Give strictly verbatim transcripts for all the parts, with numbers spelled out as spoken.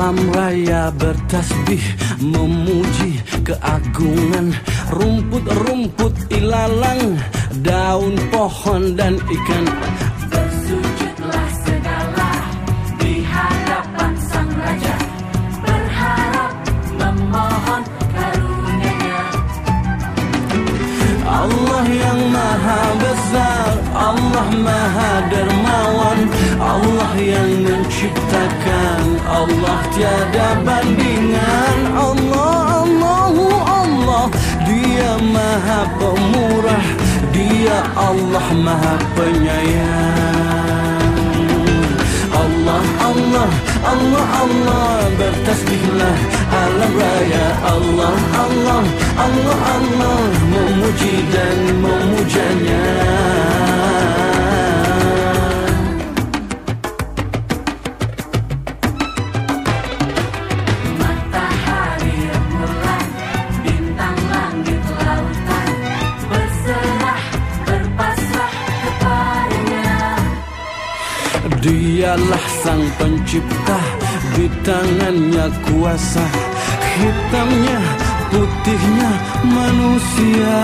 Alam raya bertasbih memuji keagungan rumput-rumput ilalang, daun pohon dan ikan. Bersujudlah segala di hadapan Sang Raja, berharap memohon karunia-Nya. Allah yang maha besar, Allah maha dermawan, Allah yang menciptakan, Allah tiada bandingan. Allah, Allahu Allah, Dia maha pemurah, Dia Allah maha penyayang. Allah, Allah, Allah, Allah, bertasbihlah alam raya. Allah, Allah, Allah, Allah, memuji dan memujanya. Matahari, rembulan, bintang langit lautan, berserah, berpasrah kepadanya. Dialah sang pencipta, di tangannya kuasa, hitamnya, putihnya manusia.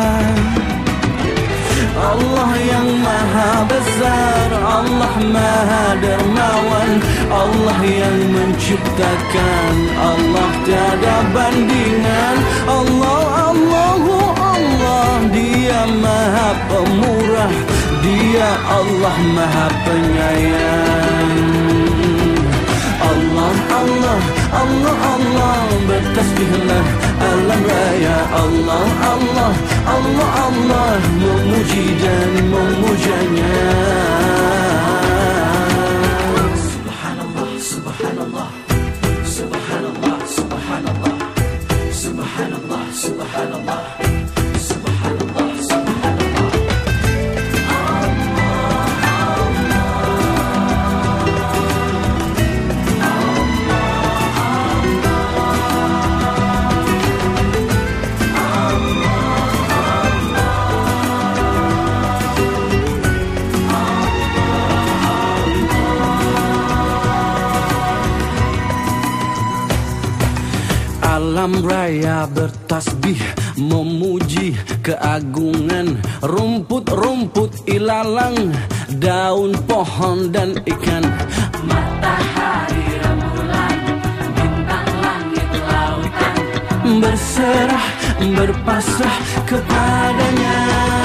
Allah yang maha besar, Allah maha dermawan, Allah yang menciptakan, Allah tiada bandingan. Allah, Allahu Allah, Dia maha pemurah, Dia Allah maha penyayang. Allah, Allah, Allah, Allah, bertasbihlah alam raya. Allah, Allah, Allah, Allah, memuji dan memujanya. Subhanallah, subhanallah, subhanallah, subhanallah, subhanallah, subhanallah. Alam raya bertasbih memuji keagungan rumput-rumput ilalang, daun pohon dan ikan. Matahari, rembulan, bintang langit lautan, berserah, berpasrah kepadanya.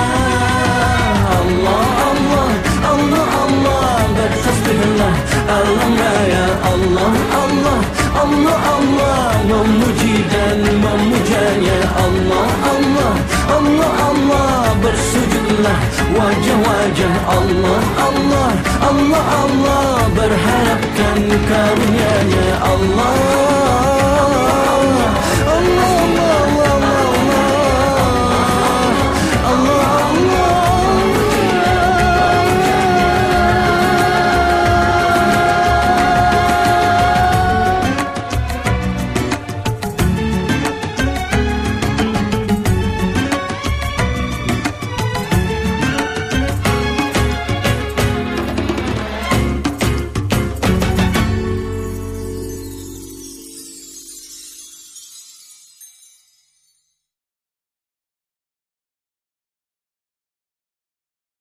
Allah, Allah, Allah, Allah, bertasbihlah alam raya. Allah, Allah, Allah, Allah, memuji dan memujanya. Allah, Allah, Allah, Allah, bersujudlah wajah-wajah. Allah, Allah, Allah, Allah, berharapkan karunia-Nya. Allah.